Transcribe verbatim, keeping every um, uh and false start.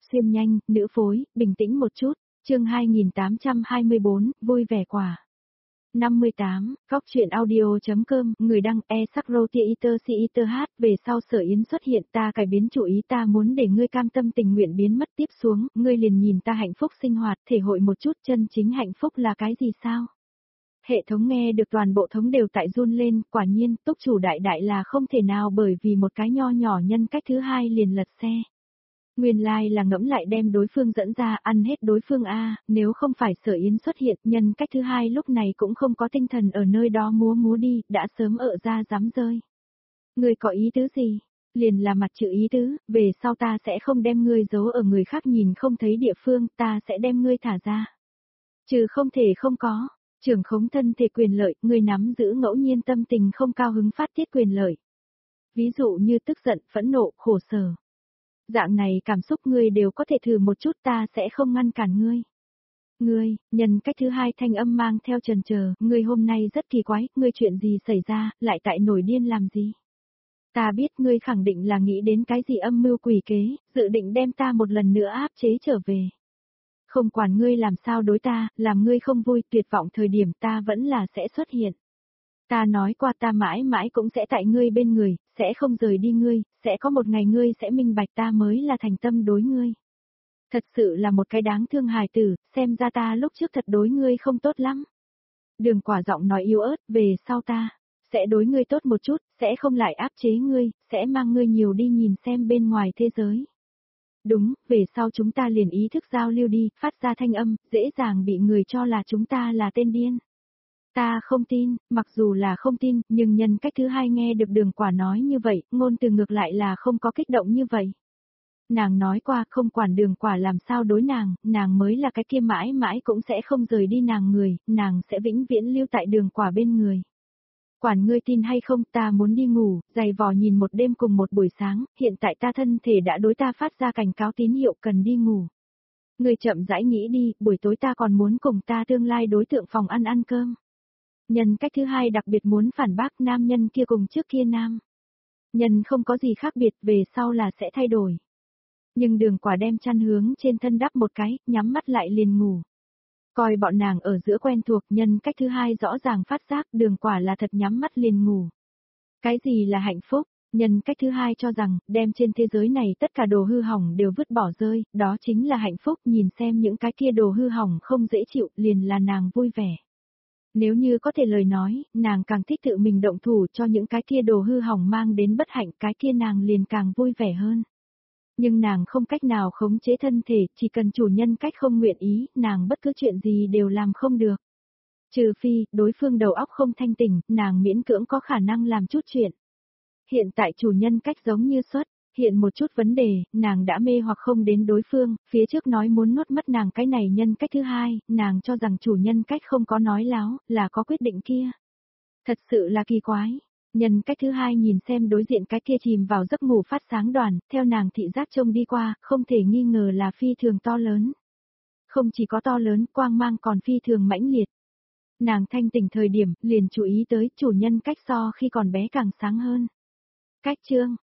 xuyên nhanh, nữ phối, bình tĩnh một chút, chương hai nghìn tám trăm hai mươi bốn, vui vẻ quả. năm mươi tám, góc chuyện audio.com, người đăng e sắc rô tia iter si iter hát, về sau Sở Yến xuất hiện ta cải biến chủ ý ta muốn để ngươi cam tâm tình nguyện biến mất tiếp xuống, ngươi liền nhìn ta hạnh phúc sinh hoạt, thể hội một chút chân chính hạnh phúc là cái gì sao? Hệ thống nghe được toàn bộ thống đều tại run lên, quả nhiên, túc chủ đại đại là không thể nào bởi vì một cái nho nhỏ nhân cách thứ hai liền lật xe. Nguyên lai like là ngẫm lại đem đối phương dẫn ra ăn hết đối phương A, nếu không phải Sở Yến xuất hiện, nhân cách thứ hai lúc này cũng không có tinh thần ở nơi đó múa múa đi, đã sớm ở ra dám rơi. Ngươi có ý tứ gì? Liền là mặt chữ ý tứ, về sau ta sẽ không đem ngươi giấu ở người khác nhìn không thấy địa phương, ta sẽ đem ngươi thả ra. Trừ không thể không có, trưởng khống thân thể quyền lợi, ngươi nắm giữ ngẫu nhiên tâm tình không cao hứng phát tiết quyền lợi. Ví dụ như tức giận, phẫn nộ, khổ sở. Dạng này cảm xúc ngươi đều có thể thử một chút ta sẽ không ngăn cản ngươi. Ngươi, nhân cách thứ hai thanh âm mang theo chần chờ, ngươi hôm nay rất kỳ quái, ngươi chuyện gì xảy ra, lại tại nổi điên làm gì? Ta biết ngươi khẳng định là nghĩ đến cái gì âm mưu quỷ kế, dự định đem ta một lần nữa áp chế trở về. Không quản ngươi làm sao đối ta, làm ngươi không vui, tuyệt vọng thời điểm ta vẫn là sẽ xuất hiện. Ta nói qua ta mãi mãi cũng sẽ tại ngươi bên người, sẽ không rời đi ngươi, sẽ có một ngày ngươi sẽ minh bạch ta mới là thành tâm đối ngươi. Thật sự là một cái đáng thương hài tử, xem ra ta lúc trước thật đối ngươi không tốt lắm. Đường Quả giọng nói yếu ớt, về sau ta sẽ đối ngươi tốt một chút, sẽ không lại áp chế ngươi, sẽ mang ngươi nhiều đi nhìn xem bên ngoài thế giới. Đúng, về sau chúng ta liền ý thức giao lưu đi, phát ra thanh âm, dễ dàng bị người cho là chúng ta là tên điên. Ta không tin, mặc dù là không tin, nhưng nhân cách thứ hai nghe được Đường Quả nói như vậy, ngôn từ ngược lại là không có kích động như vậy. Nàng nói qua không quản Đường Quả làm sao đối nàng, nàng mới là cái kia mãi mãi cũng sẽ không rời đi nàng người, nàng sẽ vĩnh viễn lưu tại Đường Quả bên người. Quản ngươi tin hay không, ta muốn đi ngủ, dày vò nhìn một đêm cùng một buổi sáng, hiện tại ta thân thể đã đối ta phát ra cảnh cáo tín hiệu cần đi ngủ. Ngươi chậm rãi nghĩ đi, buổi tối ta còn muốn cùng ta tương lai đối tượng phòng ăn ăn cơm. Nhân cách thứ hai đặc biệt muốn phản bác nam nhân kia cùng trước kia nam. Nhân không có gì khác biệt, về sau là sẽ thay đổi. Nhưng Đường Quả đem chăn hướng trên thân đắp một cái, nhắm mắt lại liền ngủ. Coi bọn nàng ở giữa quen thuộc, nhân cách thứ hai rõ ràng phát giác Đường Quả là thật nhắm mắt liền ngủ. Cái gì là hạnh phúc? Nhân cách thứ hai cho rằng, đem trên thế giới này tất cả đồ hư hỏng đều vứt bỏ rơi, đó chính là hạnh phúc, nhìn xem những cái kia đồ hư hỏng không dễ chịu, liền là nàng vui vẻ. Nếu như có thể lời nói, nàng càng thích tự mình động thủ cho những cái kia đồ hư hỏng mang đến bất hạnh, cái kia nàng liền càng vui vẻ hơn. Nhưng nàng không cách nào khống chế thân thể, chỉ cần chủ nhân cách không nguyện ý, nàng bất cứ chuyện gì đều làm không được. Trừ phi, đối phương đầu óc không thanh tỉnh, nàng miễn cưỡng có khả năng làm chút chuyện. Hiện tại chủ nhân cách giống như xuất, hiện một chút vấn đề, nàng đã mê hoặc không đến đối phương, phía trước nói muốn nuốt mất nàng cái này nhân cách thứ hai, nàng cho rằng chủ nhân cách không có nói láo, là có quyết định kia. Thật sự là kỳ quái. Nhân cách thứ hai nhìn xem đối diện cái kia chìm vào giấc ngủ phát sáng đoàn, theo nàng thị giác trông đi qua, không thể nghi ngờ là phi thường to lớn. Không chỉ có to lớn, quang mang còn phi thường mãnh liệt. Nàng thanh tỉnh thời điểm, liền chú ý tới chủ nhân cách so khi còn bé càng sáng hơn. Cách chương,